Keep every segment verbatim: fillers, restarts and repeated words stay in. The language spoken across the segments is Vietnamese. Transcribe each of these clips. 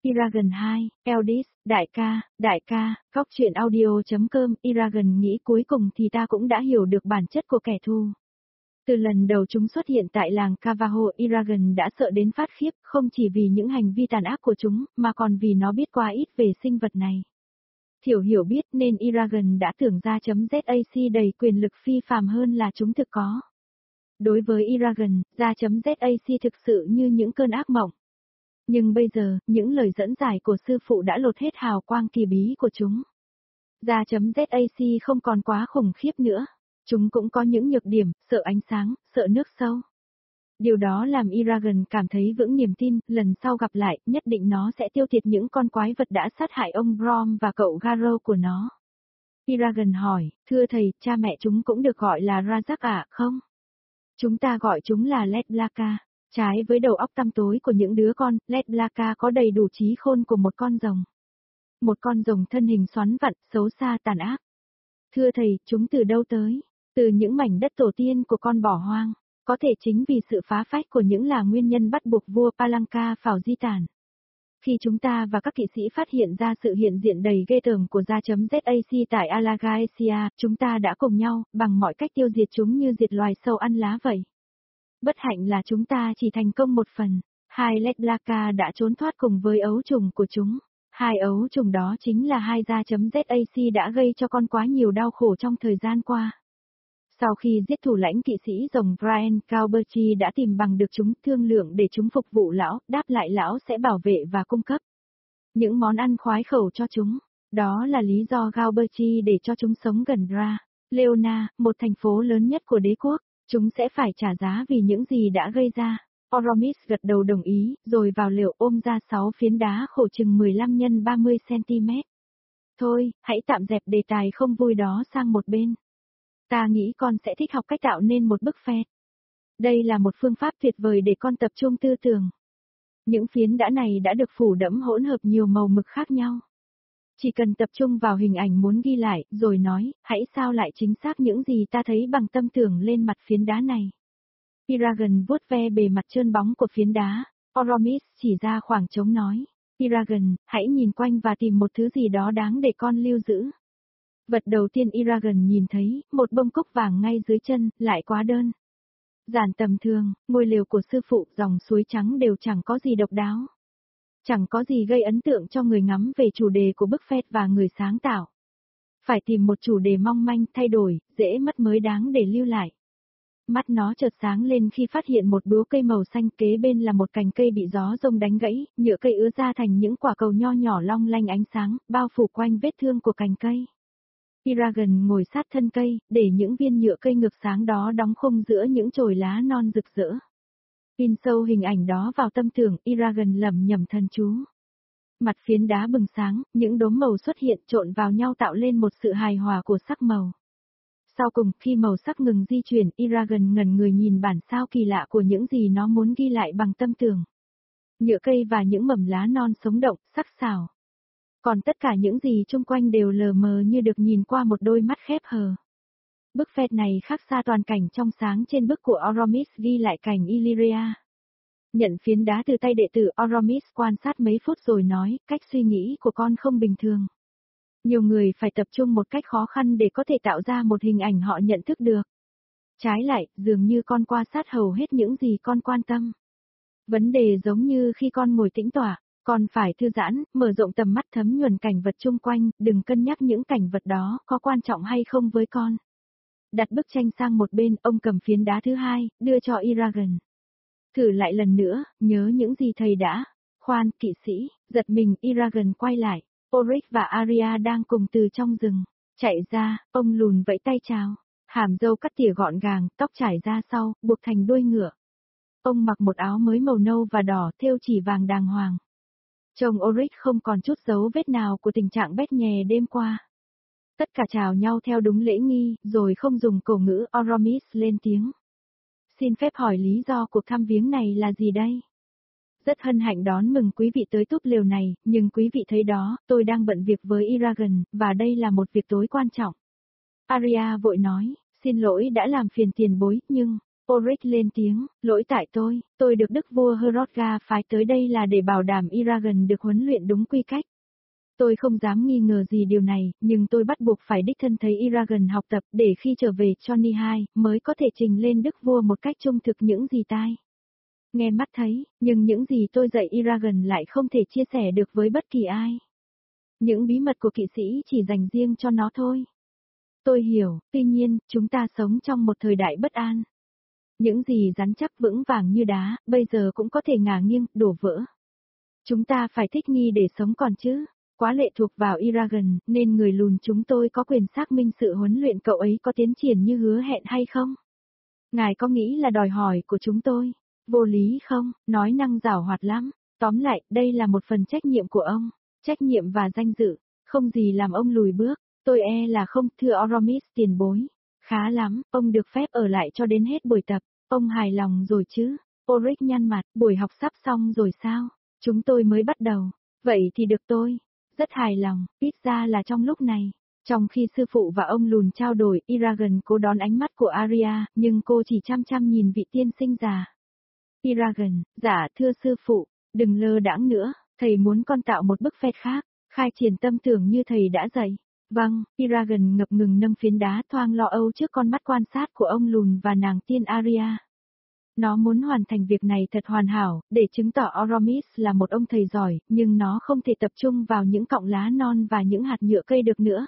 Eragon hai, Eldis, đại ca, đại ca, góc chuyện audio.com, Eragon nghĩ cuối cùng thì ta cũng đã hiểu được bản chất của kẻ thù. Từ lần đầu chúng xuất hiện tại làng Cavaho, Eragon đã sợ đến phát khiếp, không chỉ vì những hành vi tàn ác của chúng, mà còn vì nó biết quá ít về sinh vật này. Thiểu hiểu biết nên Eragon đã tưởng ra chấm .zac đầy quyền lực phi phàm hơn là chúng thực có. Đối với Eragon, ra chấm .zac thực sự như những cơn ác mộng. Nhưng bây giờ, những lời dẫn giải của sư phụ đã lột hết hào quang kỳ bí của chúng. Ra chấm .zac không còn quá khủng khiếp nữa. Chúng cũng có những nhược điểm, sợ ánh sáng, sợ nước sâu. Điều đó làm Eragon cảm thấy vững niềm tin, lần sau gặp lại, nhất định nó sẽ tiêu diệt những con quái vật đã sát hại ông Brom và cậu Garo của nó. Eragon hỏi, thưa thầy, cha mẹ chúng cũng được gọi là Rajak à, không? Chúng ta gọi chúng là Letblaka. Trái với đầu óc tăm tối của những đứa con, Letblaka có đầy đủ trí khôn của một con rồng. Một con rồng thân hình xoắn vặn, xấu xa tàn ác. Thưa thầy, chúng từ đâu tới? Từ những mảnh đất tổ tiên của con bỏ hoang. Có thể chính vì sự phá phách của những là nguyên nhân bắt buộc vua Palanca phào di tản. Khi chúng ta và các kỵ sĩ phát hiện ra sự hiện diện đầy ghê tởm của gia chấm .zac tại Alagaesia, chúng ta đã cùng nhau, bằng mọi cách tiêu diệt chúng như diệt loài sâu ăn lá vậy. Bất hạnh là chúng ta chỉ thành công một phần. Hai Letblaka đã trốn thoát cùng với ấu trùng của chúng. Hai ấu trùng đó chính là hai gia chấm .zac đã gây cho con quá nhiều đau khổ trong thời gian qua. Sau khi giết thủ lãnh kỵ sĩ rồng Brian Calberti đã tìm bằng được chúng, thương lượng để chúng phục vụ lão, đáp lại lão sẽ bảo vệ và cung cấp những món ăn khoái khẩu cho chúng. Đó là lý do Calberti để cho chúng sống gần Ra, Leona, một thành phố lớn nhất của đế quốc. Chúng sẽ phải trả giá vì những gì đã gây ra. Oromis gật đầu đồng ý, rồi vào lều ôm ra sáu phiến đá khổ chừng mười lăm nhân ba mươi xăng-ti-mét. Thôi, hãy tạm dẹp đề tài không vui đó sang một bên. Ta nghĩ con sẽ thích học cách tạo nên một bức phét. Đây là một phương pháp tuyệt vời để con tập trung tư tưởng. Những phiến đá này đã được phủ đẫm hỗn hợp nhiều màu mực khác nhau. Chỉ cần tập trung vào hình ảnh muốn ghi lại, rồi nói, hãy sao lại chính xác những gì ta thấy bằng tâm tưởng lên mặt phiến đá này. Eragon vuốt ve bề mặt trơn bóng của phiến đá, Oromis chỉ ra khoảng trống nói, Eragon, hãy nhìn quanh và tìm một thứ gì đó đáng để con lưu giữ. Vật đầu tiên Eragon nhìn thấy, một bông cúc vàng ngay dưới chân, lại quá đơn giản tầm thường, ngôi lều của sư phụ, dòng suối trắng đều chẳng có gì độc đáo. Chẳng có gì gây ấn tượng cho người ngắm về chủ đề của bức phét và người sáng tạo. Phải tìm một chủ đề mong manh, thay đổi, dễ mất mới đáng để lưu lại. Mắt nó chợt sáng lên khi phát hiện một bướu cây màu xanh, kế bên là một cành cây bị gió rông đánh gãy, nhựa cây ứa ra thành những quả cầu nho nhỏ long lanh ánh sáng, bao phủ quanh vết thương của cành cây. Eragon ngồi sát thân cây, để những viên nhựa cây ngược sáng đó đóng khung giữa những chồi lá non rực rỡ. In sâu hình ảnh đó vào tâm tưởng, Eragon lẩm nhẩm thần chú. Mặt phiến đá bừng sáng, những đốm màu xuất hiện trộn vào nhau tạo lên một sự hài hòa của sắc màu. Sau cùng, khi màu sắc ngừng di chuyển, Eragon ngẩn người nhìn bản sao kỳ lạ của những gì nó muốn ghi lại bằng tâm tưởng. Nhựa cây và những mầm lá non sống động, sắc sảo. Còn tất cả những gì chung quanh đều lờ mờ như được nhìn qua một đôi mắt khép hờ. Bức phét này khác xa toàn cảnh trong sáng trên bức của Oromis ghi lại cảnh Illyria. Nhận phiến đá từ tay đệ tử, Oromis quan sát mấy phút rồi nói, cách suy nghĩ của con không bình thường. Nhiều người phải tập trung một cách khó khăn để có thể tạo ra một hình ảnh họ nhận thức được. Trái lại, dường như con qua sát hầu hết những gì con quan tâm. Vấn đề giống như khi con ngồi tĩnh tọa, con phải thư giãn, mở rộng tầm mắt thấm nhuần cảnh vật chung quanh, đừng cân nhắc những cảnh vật đó có quan trọng hay không với con. Đặt bức tranh sang một bên, ông cầm phiến đá thứ hai, đưa cho Eragon. Thử lại lần nữa, nhớ những gì thầy đã. Khoan, kỵ sĩ, giật mình, Eragon quay lại. Oric và Arya đang cùng từ trong rừng. Chạy ra, ông lùn vẫy tay chào. Hàm râu cắt tỉa gọn gàng, tóc trải ra sau, buộc thành đuôi ngựa. Ông mặc một áo mới màu nâu và đỏ, thêu chỉ vàng đàng hoàng. Trông Oric không còn chút dấu vết nào của tình trạng bét nhè đêm qua. Tất cả chào nhau theo đúng lễ nghi, rồi không dùng cổ ngữ, Oromis lên tiếng. Xin phép hỏi lý do cuộc thăm viếng này là gì đây? Rất hân hạnh đón mừng quý vị tới túp lều này, nhưng quý vị thấy đó, tôi đang bận việc với Eragon, và đây là một việc tối quan trọng. Arya vội nói, xin lỗi đã làm phiền tiền bối, nhưng, Ulrich lên tiếng, lỗi tại tôi, tôi được đức vua Hrothgar phái tới đây là để bảo đảm Eragon được huấn luyện đúng quy cách. Tôi không dám nghi ngờ gì điều này, nhưng tôi bắt buộc phải đích thân thấy Eragon học tập để khi trở về Johnny hai mới có thể trình lên đức vua một cách trung thực những gì tai nghe mắt thấy, nhưng những gì tôi dạy Eragon lại không thể chia sẻ được với bất kỳ ai. Những bí mật của kỵ sĩ chỉ dành riêng cho nó thôi. Tôi hiểu, tuy nhiên, chúng ta sống trong một thời đại bất an. Những gì rắn chắc vững vàng như đá, bây giờ cũng có thể ngả nghiêng, đổ vỡ. Chúng ta phải thích nghi để sống còn chứ. Quá lệ thuộc vào Eragon, nên người lùn chúng tôi có quyền xác minh sự huấn luyện cậu ấy có tiến triển như hứa hẹn hay không? Ngài có nghĩ là đòi hỏi của chúng tôi vô lý không? Nói năng giảo hoạt lắm. Tóm lại, đây là một phần trách nhiệm của ông. Trách nhiệm và danh dự. Không gì làm ông lùi bước. Tôi e là không, thưa Aramis tiền bối. Khá lắm, ông được phép ở lại cho đến hết buổi tập. Ông hài lòng rồi chứ? Ulrich nhăn mặt, buổi học sắp xong rồi sao? Chúng tôi mới bắt đầu. Vậy thì được tôi. Rất hài lòng, ít ra là trong lúc này. Trong khi sư phụ và ông lùn trao đổi, Eragon cố đón ánh mắt của Arya, nhưng cô chỉ chăm chăm nhìn vị tiên sinh già. Eragon, dạ thưa sư phụ, đừng lơ đãng nữa, thầy muốn con tạo một bức phét khác, khai triển tâm tưởng như thầy đã dạy. Vâng, Eragon ngập ngừng nâng phiến đá thoang lo âu trước con mắt quan sát của ông lùn và nàng tiên Arya. Nó muốn hoàn thành việc này thật hoàn hảo, để chứng tỏ Aramis là một ông thầy giỏi, nhưng nó không thể tập trung vào những cọng lá non và những hạt nhựa cây được nữa.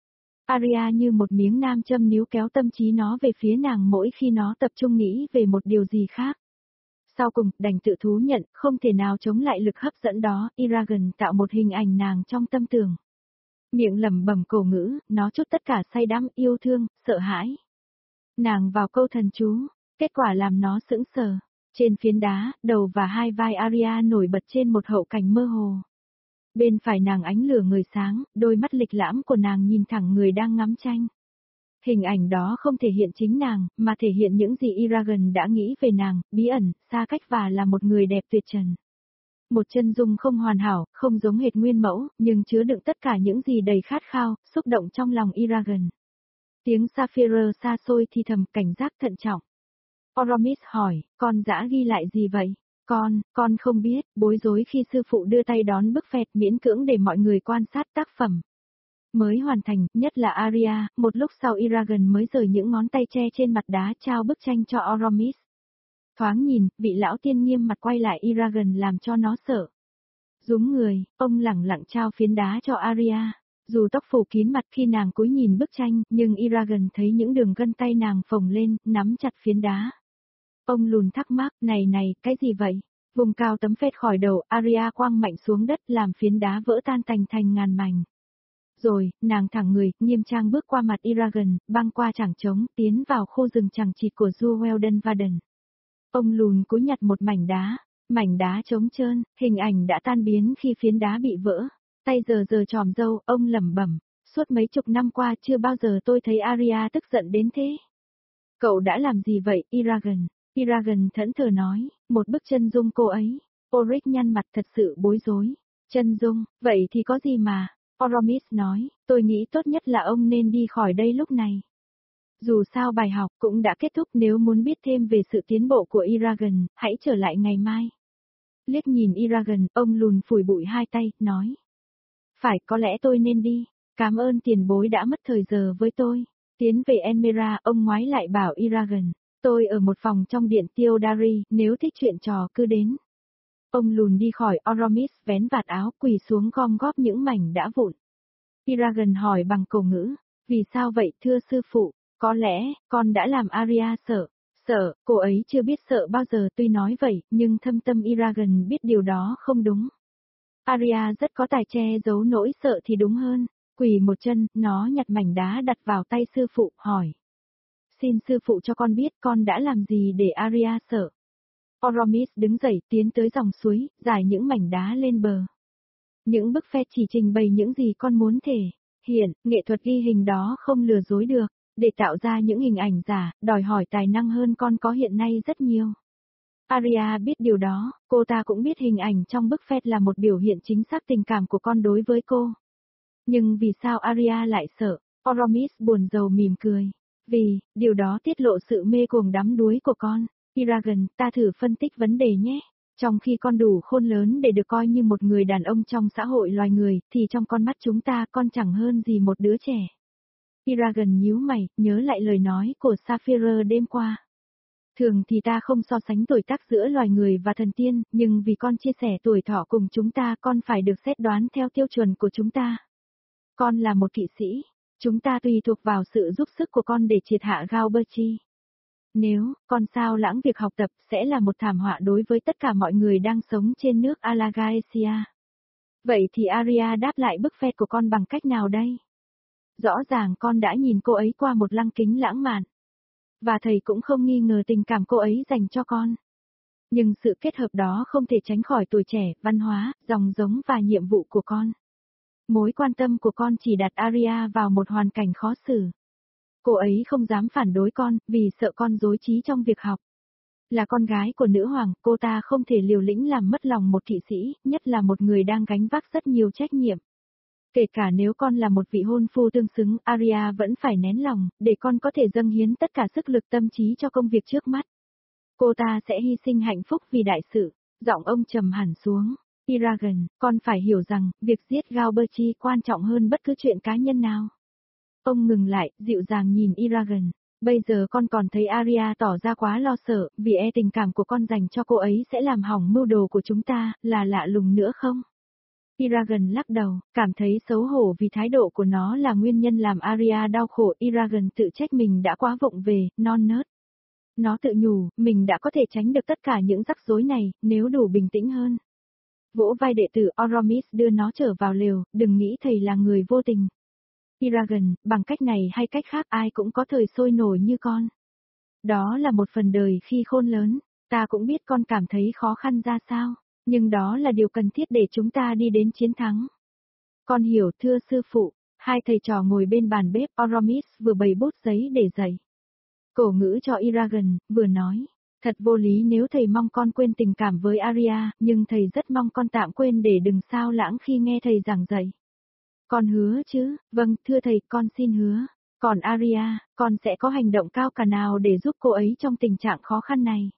Arya như một miếng nam châm níu kéo tâm trí nó về phía nàng mỗi khi nó tập trung nghĩ về một điều gì khác. Sau cùng, đành tự thú nhận, không thể nào chống lại lực hấp dẫn đó, Eragon tạo một hình ảnh nàng trong tâm tưởng. Miệng lẩm bẩm cổ ngữ, nó chút tất cả say đắm, yêu thương, sợ hãi. Nàng vào câu thần chú, kết quả làm nó sững sờ. Trên phiến đá, đầu và hai vai Arya nổi bật trên một hậu cảnh mơ hồ. Bên phải nàng ánh lửa người sáng, đôi mắt lịch lãm của nàng nhìn thẳng người đang ngắm tranh. Hình ảnh đó không thể hiện chính nàng, mà thể hiện những gì Eragon đã nghĩ về nàng, bí ẩn, xa cách và là một người đẹp tuyệt trần. Một chân dung không hoàn hảo, không giống hệt nguyên mẫu, nhưng chứa đựng tất cả những gì đầy khát khao, xúc động trong lòng Eragon. Tiếng Sapphire xa xôi thì thầm, cảnh giác thận trọng. Aramis hỏi, con dã ghi lại gì vậy? Con, con không biết, bối rối khi sư phụ đưa tay đón bức phẹt miễn cưỡng để mọi người quan sát tác phẩm. Mới hoàn thành, nhất là Arya, một lúc sau Eragon mới rời những ngón tay che trên mặt đá trao bức tranh cho Aramis. Thoáng nhìn, vị lão tiên nghiêm mặt quay lại Eragon làm cho nó sợ. Rúm người, ông lẳng lặng trao phiến đá cho Arya. Dù tóc phủ kín mặt khi nàng cúi nhìn bức tranh, nhưng Eragon thấy những đường gân tay nàng phồng lên, nắm chặt phiến đá. Ông lùn thắc mắc, này này, cái gì vậy? Vùng cao tấm phét khỏi đầu, Arya quăng mạnh xuống đất làm phiến đá vỡ tan tành thành ngàn mảnh. Rồi, nàng thẳng người, nghiêm trang bước qua mặt Eragon, băng qua chẳng trống, tiến vào khu rừng chẳng chịt của Du Weldon Varden. Ông lùn cúi nhặt một mảnh đá, mảnh đá trống trơn, hình ảnh đã tan biến khi phiến đá bị vỡ. Tay giờ giờ tròm râu, ông lẩm bẩm, suốt mấy chục năm qua chưa bao giờ tôi thấy Arya tức giận đến thế. Cậu đã làm gì vậy, Eragon? Eragon thẫn thờ nói, một bức chân dung cô ấy. Ulrich nhăn mặt thật sự bối rối. Chân dung, vậy thì có gì mà? Aramis nói, tôi nghĩ tốt nhất là ông nên đi khỏi đây lúc này. Dù sao bài học cũng đã kết thúc, nếu muốn biết thêm về sự tiến bộ của Eragon, hãy trở lại ngày mai. Liếc nhìn Eragon, ông lùn phủi bụi hai tay, nói. Phải, có lẽ tôi nên đi. Cảm ơn tiền bối đã mất thời giờ với tôi. Tiến về Enmera, ông ngoái lại bảo Eragon. Tôi ở một phòng trong điện Theodari, nếu thích chuyện trò cứ đến. Ông lùn đi khỏi, Aramis vén vạt áo quỳ xuống gom góp những mảnh đã vụn. Eragon hỏi bằng cổ ngữ, vì sao vậy thưa sư phụ? Có lẽ, con đã làm Arya sợ. Sợ, cô ấy chưa biết sợ bao giờ, tuy nói vậy, nhưng thâm tâm Eragon biết điều đó không đúng. Arya rất có tài che giấu nỗi sợ thì đúng hơn. Quỳ một chân, nó nhặt mảnh đá đặt vào tay sư phụ, hỏi. Xin sư phụ cho con biết con đã làm gì để Arya sợ. Aramis đứng dậy tiến tới dòng suối, giải những mảnh đá lên bờ. Những bức phét chỉ trình bày những gì con muốn thể hiện, nghệ thuật ghi hình đó không lừa dối được. Để tạo ra những hình ảnh giả, đòi hỏi tài năng hơn con có hiện nay rất nhiều. Arya biết điều đó, cô ta cũng biết hình ảnh trong bức phét là một biểu hiện chính xác tình cảm của con đối với cô. Nhưng vì sao Arya lại sợ? Aramis buồn rầu mỉm cười. Vì, điều đó tiết lộ sự mê cuồng đắm đuối của con. Eragon, ta thử phân tích vấn đề nhé. Trong khi con đủ khôn lớn để được coi như một người đàn ông trong xã hội loài người, thì trong con mắt chúng ta con chẳng hơn gì một đứa trẻ. Eragon nhíu mày, nhớ lại lời nói của Sapphire đêm qua. Thường thì ta không so sánh tuổi tác giữa loài người và thần tiên, nhưng vì con chia sẻ tuổi thọ cùng chúng ta con phải được xét đoán theo tiêu chuẩn của chúng ta. Con là một kỵ sĩ, chúng ta tùy thuộc vào sự giúp sức của con để triệt hạ Galberchi. Nếu, con sao lãng việc học tập sẽ là một thảm họa đối với tất cả mọi người đang sống trên nước Alagaesia. Vậy thì Arya đáp lại bức phét của con bằng cách nào đây? Rõ ràng con đã nhìn cô ấy qua một lăng kính lãng mạn. Và thầy cũng không nghi ngờ tình cảm cô ấy dành cho con. Nhưng sự kết hợp đó không thể tránh khỏi tuổi trẻ, văn hóa, dòng giống và nhiệm vụ của con. Mối quan tâm của con chỉ đặt Arya vào một hoàn cảnh khó xử. Cô ấy không dám phản đối con, vì sợ con dối trí trong việc học. Là con gái của nữ hoàng, cô ta không thể liều lĩnh làm mất lòng một kỵ sĩ, nhất là một người đang gánh vác rất nhiều trách nhiệm. Kể cả nếu con là một vị hôn phu tương xứng, Arya vẫn phải nén lòng, để con có thể dâng hiến tất cả sức lực tâm trí cho công việc trước mắt. Cô ta sẽ hy sinh hạnh phúc vì đại sự. Giọng ông trầm hẳn xuống. Eragon, con phải hiểu rằng, việc giết Galberchi quan trọng hơn bất cứ chuyện cá nhân nào. Ông ngừng lại, dịu dàng nhìn Eragon. Bây giờ con còn thấy Arya tỏ ra quá lo sợ, vì e tình cảm của con dành cho cô ấy sẽ làm hỏng mưu đồ của chúng ta, là lạ lùng nữa không? Eragon lắc đầu, cảm thấy xấu hổ vì thái độ của nó là nguyên nhân làm Arya đau khổ. Eragon tự trách mình đã quá vụng về, non nớt. Nó tự nhủ, mình đã có thể tránh được tất cả những rắc rối này, nếu đủ bình tĩnh hơn. Vỗ vai đệ tử Oromis đưa nó trở vào lều, đừng nghĩ thầy là người vô tình. Eragon, bằng cách này hay cách khác ai cũng có thời sôi nổi như con. Đó là một phần đời khi khôn lớn, ta cũng biết con cảm thấy khó khăn ra sao, nhưng đó là điều cần thiết để chúng ta đi đến chiến thắng. Con hiểu thưa sư phụ, hai thầy trò ngồi bên bàn bếp, Oromis vừa bày bút giấy để dạy cổ ngữ cho Eragon, vừa nói. Thật vô lý nếu thầy mong con quên tình cảm với Arya, nhưng thầy rất mong con tạm quên để đừng sao lãng khi nghe thầy giảng dạy. Con hứa chứ, vâng, thưa thầy, con xin hứa. Còn Arya, con sẽ có hành động cao cả nào để giúp cô ấy trong tình trạng khó khăn này.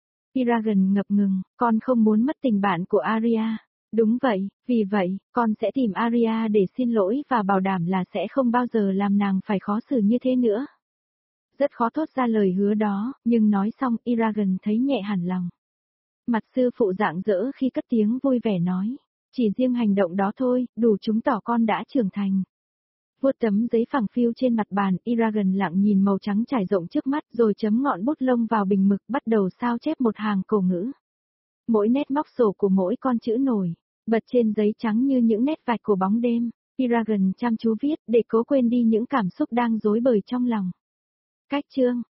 Eragon ngập ngừng, con không muốn mất tình bạn của Arya. Đúng vậy, vì vậy, con sẽ tìm Arya để xin lỗi và bảo đảm là sẽ không bao giờ làm nàng phải khó xử như thế nữa. Rất khó thốt ra lời hứa đó, nhưng nói xong Eragon thấy nhẹ hẳn lòng. Mặt sư phụ rạng rỡ khi cất tiếng vui vẻ nói. Chỉ riêng hành động đó thôi, đủ chứng tỏ con đã trưởng thành. Vuốt tấm giấy phẳng phiu trên mặt bàn, Eragon lặng nhìn màu trắng trải rộng trước mắt rồi chấm ngọn bút lông vào bình mực bắt đầu sao chép một hàng cổ ngữ. Mỗi nét móc sổ của mỗi con chữ nổi, bật trên giấy trắng như những nét vạch của bóng đêm. Eragon chăm chú viết để cố quên đi những cảm xúc đang rối bời trong lòng. Cách chương